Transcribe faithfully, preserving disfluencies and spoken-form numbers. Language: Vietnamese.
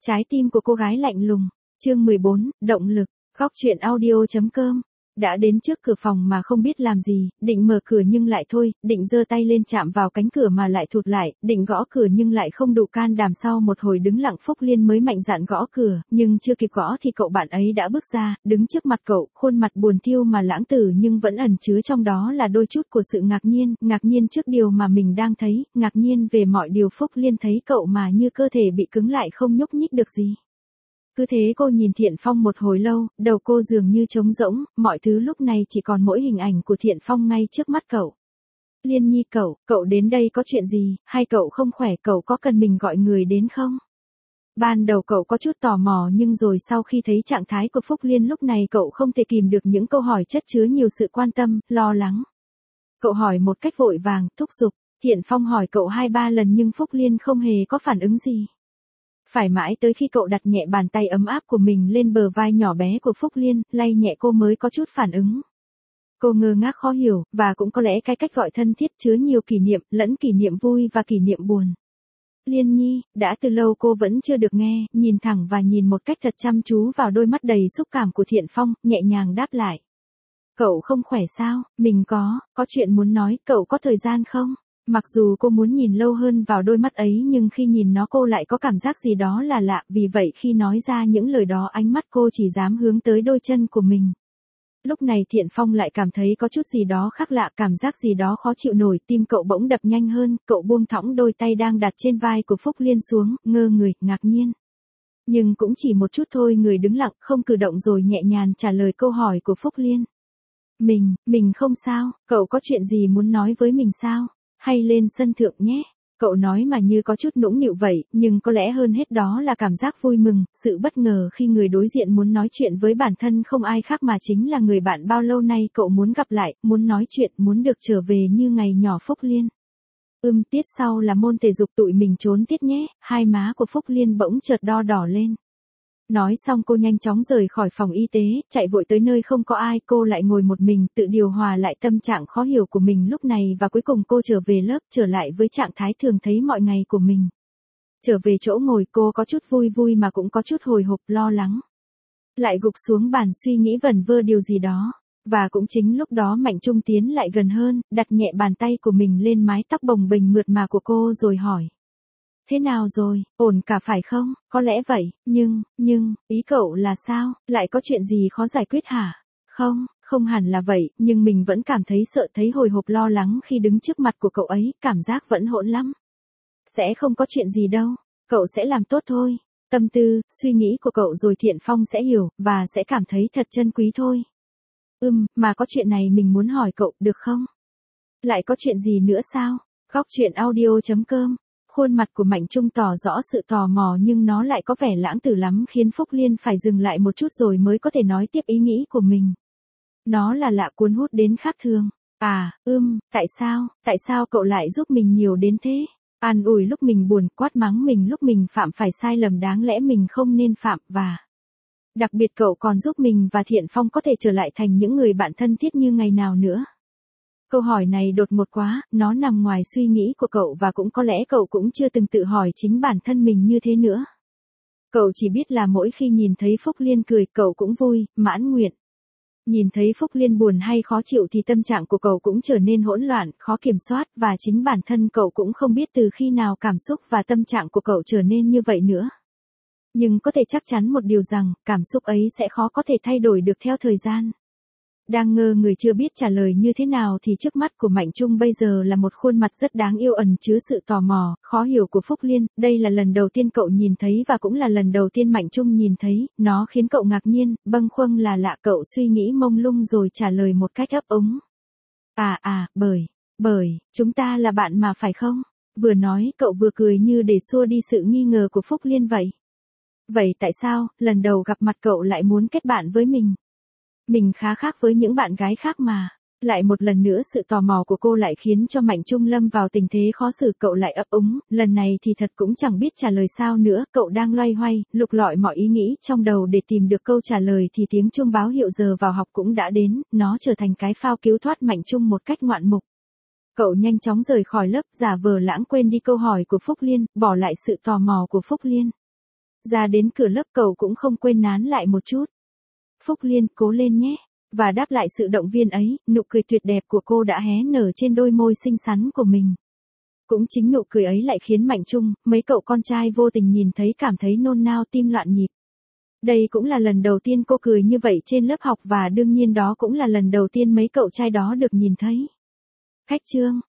Trái tim của cô gái lạnh lùng. Chương mười bốn, động lực. Góc truyện audio.com. Đã đến trước cửa phòng mà không biết làm gì, định mở cửa nhưng lại thôi, định giơ tay lên chạm vào cánh cửa mà lại thụt lại, định gõ cửa nhưng lại không đủ can đảm. Sau một hồi đứng lặng Phúc Liên mới mạnh dạn gõ cửa, nhưng chưa kịp gõ thì cậu bạn ấy đã bước ra, đứng trước mặt cậu, khuôn mặt buồn thiu mà lãng tử nhưng vẫn ẩn chứa trong đó là đôi chút của sự ngạc nhiên, ngạc nhiên trước điều mà mình đang thấy, ngạc nhiên về mọi điều. Phúc Liên thấy cậu mà như cơ thể bị cứng lại không nhúc nhích được gì. Cứ thế cô nhìn Thiện Phong một hồi lâu, đầu cô dường như trống rỗng, mọi thứ lúc này chỉ còn mỗi hình ảnh của Thiện Phong ngay trước mắt cậu. Liên Nhi, cậu, cậu đến đây có chuyện gì, hay cậu không khỏe, cậu có cần mình gọi người đến không? Ban đầu cậu có chút tò mò nhưng rồi sau khi thấy trạng thái của Phúc Liên lúc này cậu không thể kìm được những câu hỏi chất chứa nhiều sự quan tâm, lo lắng. Cậu hỏi một cách vội vàng, thúc giục. Thiện Phong hỏi cậu hai ba lần nhưng Phúc Liên không hề có phản ứng gì. Phải mãi tới khi cậu đặt nhẹ bàn tay ấm áp của mình lên bờ vai nhỏ bé của Phúc Liên, lay nhẹ cô mới có chút phản ứng. Cô ngơ ngác khó hiểu, và cũng có lẽ cái cách gọi thân thiết chứa nhiều kỷ niệm, lẫn kỷ niệm vui và kỷ niệm buồn. Liên Nhi, đã từ lâu cô vẫn chưa được nghe, nhìn thẳng và nhìn một cách thật chăm chú vào đôi mắt đầy xúc cảm của Thiện Phong, nhẹ nhàng đáp lại. Cậu không khỏe sao? Mình có, có chuyện muốn nói, cậu có thời gian không? Mặc dù cô muốn nhìn lâu hơn vào đôi mắt ấy nhưng khi nhìn nó cô lại có cảm giác gì đó là lạ, vì vậy khi nói ra những lời đó ánh mắt cô chỉ dám hướng tới đôi chân của mình. Lúc này Thiện Phong lại cảm thấy có chút gì đó khác lạ, cảm giác gì đó khó chịu nổi, tim cậu bỗng đập nhanh hơn, cậu buông thõng đôi tay đang đặt trên vai của Phúc Liên xuống, ngơ người, ngạc nhiên. Nhưng cũng chỉ một chút thôi, người đứng lặng, không cử động rồi nhẹ nhàng trả lời câu hỏi của Phúc Liên. Mình, mình không sao, cậu có chuyện gì muốn nói với mình sao? Hay lên sân thượng nhé. Cậu nói mà như có chút nũng nịu vậy, nhưng có lẽ hơn hết đó là cảm giác vui mừng, sự bất ngờ khi người đối diện muốn nói chuyện với bản thân không ai khác mà chính là người bạn bao lâu nay cậu muốn gặp lại, muốn nói chuyện, muốn được trở về như ngày nhỏ. Phúc Liên. Ưm, tiết sau là môn thể dục, tụi mình trốn tiết nhé. Hai má của Phúc Liên bỗng chợt đo đỏ lên. Nói xong cô nhanh chóng rời khỏi phòng y tế, chạy vội tới nơi không có ai, cô lại ngồi một mình, tự điều hòa lại tâm trạng khó hiểu của mình lúc này và cuối cùng cô trở về lớp, trở lại với trạng thái thường thấy mọi ngày của mình. Trở về chỗ ngồi cô có chút vui vui mà cũng có chút hồi hộp, lo lắng. Lại gục xuống bàn suy nghĩ vẩn vơ điều gì đó. Và cũng chính lúc đó Mạnh Trung tiến lại gần hơn, đặt nhẹ bàn tay của mình lên mái tóc bồng bềnh mượt mà của cô rồi hỏi. Thế nào rồi, ổn cả phải không? Có lẽ vậy, nhưng, nhưng, ý cậu là sao? Lại có chuyện gì khó giải quyết hả? Không, không hẳn là vậy, nhưng mình vẫn cảm thấy sợ, thấy hồi hộp, lo lắng khi đứng trước mặt của cậu ấy, cảm giác vẫn hỗn lắm. Sẽ không có chuyện gì đâu, cậu sẽ làm tốt thôi. Tâm tư, suy nghĩ của cậu rồi Thiện Phong sẽ hiểu, và sẽ cảm thấy thật chân quý thôi. Ừm, mà có chuyện này mình muốn hỏi cậu, được không? Lại có chuyện gì nữa sao? Góc truyện audio.com. Khuôn mặt của Mạnh Trung tỏ rõ sự tò mò nhưng nó lại có vẻ lãng tử lắm, khiến Phúc Liên phải dừng lại một chút rồi mới có thể nói tiếp ý nghĩ của mình. Nó là lạ, cuốn hút đến khác thường. À, ưm, tại sao, tại sao cậu lại giúp mình nhiều đến thế? An ủi lúc mình buồn, quát mắng mình lúc mình phạm phải sai lầm đáng lẽ mình không nên phạm, và đặc biệt cậu còn giúp mình và Thiện Phong có thể trở lại thành những người bạn thân thiết như ngày nào nữa. Câu hỏi này đột ngột quá, nó nằm ngoài suy nghĩ của cậu và cũng có lẽ cậu cũng chưa từng tự hỏi chính bản thân mình như thế nữa. Cậu chỉ biết là mỗi khi nhìn thấy Phúc Liên cười, cậu cũng vui, mãn nguyện. Nhìn thấy Phúc Liên buồn hay khó chịu thì tâm trạng của cậu cũng trở nên hỗn loạn, khó kiểm soát, và chính bản thân cậu cũng không biết từ khi nào cảm xúc và tâm trạng của cậu trở nên như vậy nữa. Nhưng có thể chắc chắn một điều rằng, cảm xúc ấy sẽ khó có thể thay đổi được theo thời gian. Đang ngơ người chưa biết trả lời như thế nào thì trước mắt của Mạnh Trung bây giờ là một khuôn mặt rất đáng yêu ẩn chứa sự tò mò, khó hiểu của Phúc Liên. Đây là lần đầu tiên cậu nhìn thấy và cũng là lần đầu tiên Mạnh Trung nhìn thấy, nó khiến cậu ngạc nhiên, bâng khuâng là lạ, cậu suy nghĩ mông lung rồi trả lời một cách ấp úng. À à, bởi, bởi, chúng ta là bạn mà phải không? Vừa nói cậu vừa cười như để xua đi sự nghi ngờ của Phúc Liên vậy. Vậy tại sao, lần đầu gặp mặt cậu lại muốn kết bạn với mình? Mình khá khác với những bạn gái khác mà. Lại một lần nữa sự tò mò của cô lại khiến cho Mạnh Trung lâm vào tình thế khó xử, cậu lại ấp úng, lần này thì thật cũng chẳng biết trả lời sao nữa, cậu đang loay hoay, lục lọi mọi ý nghĩ trong đầu để tìm được câu trả lời thì tiếng chuông báo hiệu giờ vào học cũng đã đến, nó trở thành cái phao cứu thoát Mạnh Trung một cách ngoạn mục. Cậu nhanh chóng rời khỏi lớp, giả vờ lãng quên đi câu hỏi của Phúc Liên, bỏ lại sự tò mò của Phúc Liên. Ra đến cửa lớp cậu cũng không quên nán lại một chút. Phúc Liên, cố lên nhé. Và đáp lại sự động viên ấy, nụ cười tuyệt đẹp của cô đã hé nở trên đôi môi xinh xắn của mình. Cũng chính nụ cười ấy lại khiến Mạnh Trung, mấy cậu con trai vô tình nhìn thấy cảm thấy nôn nao tim loạn nhịp. Đây cũng là lần đầu tiên cô cười như vậy trên lớp học và đương nhiên đó cũng là lần đầu tiên mấy cậu trai đó được nhìn thấy. Khách Trương,